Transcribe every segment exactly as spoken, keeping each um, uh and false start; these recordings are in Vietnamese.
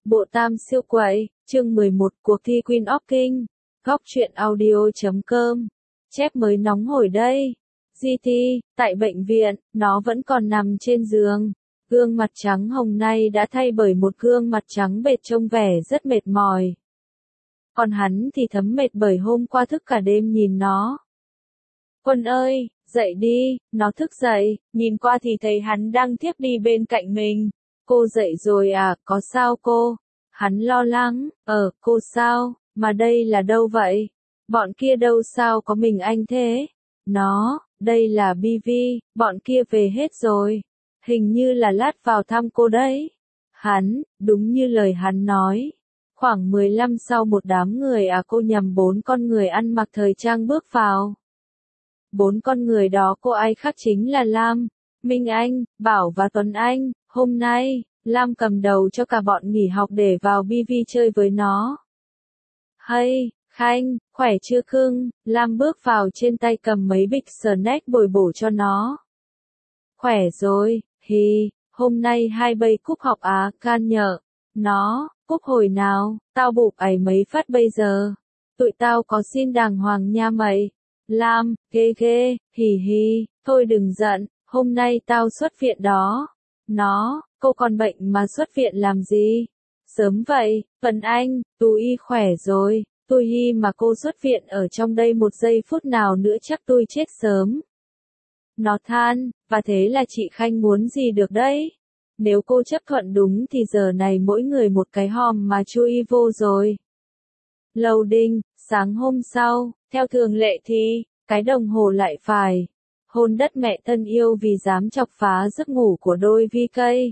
Bộ Tam siêu quậy, chương mười một cuộc thi Queen of King. Góc truyện audio chấm com. Chép mới nóng hổi đây. giê tê, tại bệnh viện, nó vẫn còn nằm trên giường. Gương mặt trắng hồng nay đã thay bởi một gương mặt trắng bệch trông vẻ rất mệt mỏi. Còn hắn thì thấm mệt bởi hôm qua thức cả đêm nhìn nó. Quân ơi, dậy đi, nó thức dậy, nhìn qua thì thấy hắn đang thiếp đi bên cạnh mình. Cô dậy rồi à, có sao cô? Hắn lo lắng, ờ, cô sao, mà đây là đâu vậy? Bọn kia đâu sao có mình anh thế? Nó, đây là bê vê, bọn kia về hết rồi. Hình như là lát vào thăm cô đấy. Hắn, đúng như lời hắn nói. Khoảng mười lăm sau một đám người à cô nhầm bốn con người ăn mặc thời trang bước vào. Bốn con người đó cô ai khác chính là Lam, Minh Anh, Bảo và Tuấn Anh. Hôm nay, Lam cầm đầu cho cả bọn nghỉ học để vào bê vê chơi với nó. Hay, Khanh, khỏe chưa cưng? Lam bước vào trên tay cầm mấy bịch snack bồi bổ cho nó. Khỏe rồi, hì, hôm nay hai bay cúp học á, can nhở. Nó, cúp hồi nào, tao bụp ấy mấy phát bây giờ. Tụi tao có xin đàng hoàng nha mày. Lam, ghê ghê, hì hì, thôi đừng giận, hôm nay tao xuất viện đó. Nó, cô còn bệnh mà xuất viện làm gì? Sớm vậy, Tuấn Anh, Tú Y khỏe rồi, tôi y mà cô xuất viện ở trong đây một giây phút nào nữa chắc tôi chết sớm. Nó than, và thế là chị Khanh muốn gì được đấy? Nếu cô chấp thuận đúng thì giờ này mỗi người một cái hòm mà chui vô rồi. Loading, sáng hôm sau, theo thường lệ thì, cái đồng hồ lại phải hôn đất mẹ thân yêu vì dám chọc phá giấc ngủ của đôi vi cây.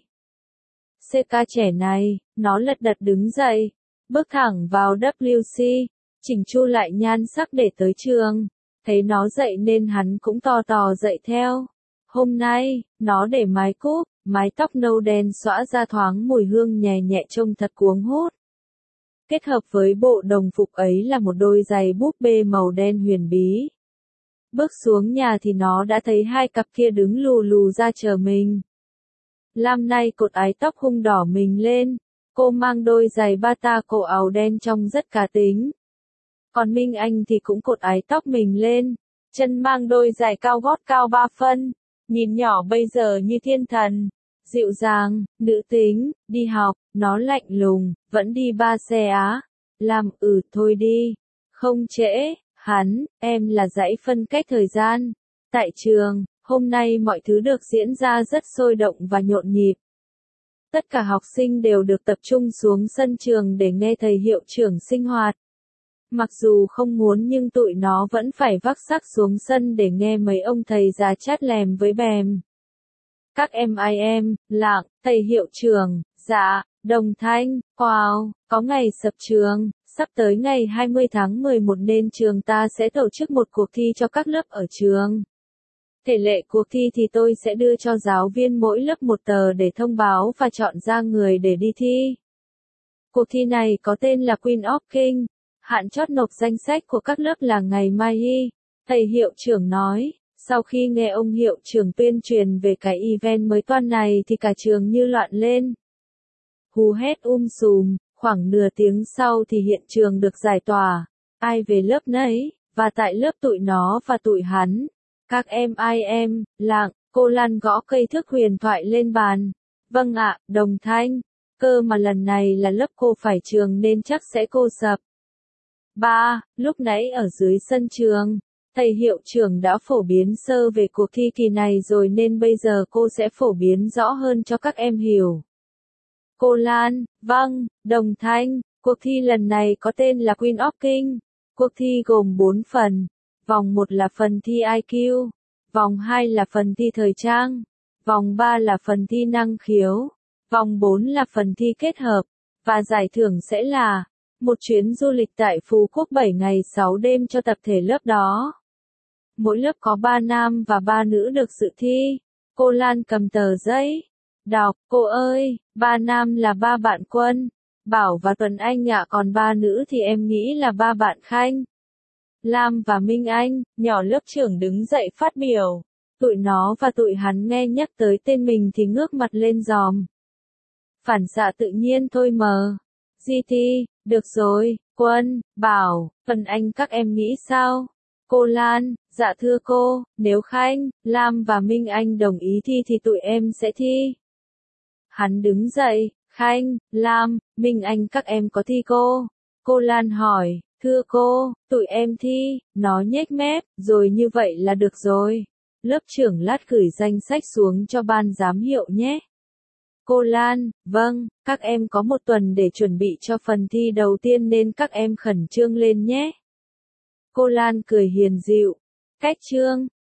xê ca trẻ này, nó lật đật đứng dậy, bước thẳng vào vê kép xê, chỉnh chu lại nhan sắc để tới trường. Thấy nó dậy nên hắn cũng tò tò dậy theo. Hôm nay, nó để mái cúp, mái tóc nâu đen xõa ra thoáng mùi hương nhẹ nhẹ trông thật cuống hút. Kết hợp với bộ đồng phục ấy là một đôi giày búp bê màu đen huyền bí. Bước xuống nhà thì nó đã thấy hai cặp kia đứng lù lù ra chờ mình. Lam nay cột ái tóc hung đỏ mình lên, cô mang đôi giày bata cổ áo đen trông rất cá tính. Còn Minh Anh thì cũng cột ái tóc mình lên, chân mang đôi giày cao gót cao ba phân, nhìn nhỏ bây giờ như thiên thần, dịu dàng, nữ tính, đi học, nó lạnh lùng, vẫn đi ba xe á. Làm ừ thôi đi, không trễ. Hắn, em là dãy phân cách thời gian. Tại trường, hôm nay mọi thứ được diễn ra rất sôi động và nhộn nhịp. Tất cả học sinh đều được tập trung xuống sân trường để nghe thầy hiệu trưởng sinh hoạt. Mặc dù không muốn nhưng tụi nó vẫn phải vác xác xuống sân để nghe mấy ông thầy già chát lèm với bèm. Các em ai em, lạng, thầy hiệu trưởng, dạ, đồng thanh, wow, có ngày sập trường. Sắp tới ngày hai mươi tháng mười một nên trường ta sẽ tổ chức một cuộc thi cho các lớp ở trường. Thể lệ cuộc thi thì tôi sẽ đưa cho giáo viên mỗi lớp một tờ để thông báo và chọn ra người để đi thi. Cuộc thi này có tên là Queen of King. Hạn chót nộp danh sách của các lớp là ngày mai. Thầy hiệu trưởng nói, sau khi nghe ông hiệu trưởng tuyên truyền về cái event mới toan này thì cả trường như loạn lên. Hú hét um sùm. Khoảng nửa tiếng sau thì hiện trường được giải tỏa, ai về lớp nấy, và tại lớp tụi nó và tụi hắn. Các em ai em, lạng, cô Lan gõ cây thước huyền thoại lên bàn. Vâng ạ, đồng thanh, cơ mà lần này là lớp cô phải trường nên chắc sẽ cô sập. Ba, lúc nãy ở dưới sân trường, thầy hiệu trưởng đã phổ biến sơ về cuộc thi kỳ này rồi nên bây giờ cô sẽ phổ biến rõ hơn cho các em hiểu. Cô Lan, vâng, đồng thanh, cuộc thi lần này có tên là Queen of King. Cuộc thi gồm bốn phần. Vòng một là phần thi i kiu, vòng hai là phần thi thời trang, vòng ba là phần thi năng khiếu, vòng bốn là phần thi kết hợp, và giải thưởng sẽ là một chuyến du lịch tại Phú Quốc bảy ngày sáu đêm cho tập thể lớp đó. Mỗi lớp có ba nam và ba nữ được dự thi. Cô Lan cầm tờ giấy. Đọc, cô ơi, ba nam là ba bạn Quân, Bảo và Tuấn Anh ạ, còn ba nữ thì em nghĩ là ba bạn Khanh, Lam và Minh Anh. Nhỏ lớp trưởng đứng dậy phát biểu. Tụi nó và tụi hắn nghe nhắc tới tên mình thì ngước mặt lên giòm. Phản xạ tự nhiên thôi mờ. giê tê, được rồi, Quân, Bảo, Vân Anh các em nghĩ sao? Cô Lan, dạ thưa cô, nếu Khanh, Lam và Minh Anh đồng ý thi thì tụi em sẽ thi. Hắn đứng dậy, Khanh, Lam, Minh Anh các em có thi cô? Cô Lan hỏi, thưa cô, tụi em thi, nó nhếch mép, rồi như vậy là được rồi. Lớp trưởng lát gửi danh sách xuống cho ban giám hiệu nhé. Cô Lan, vâng, các em có một tuần để chuẩn bị cho phần thi đầu tiên nên các em khẩn trương lên nhé. Cô Lan cười hiền dịu. Cách chương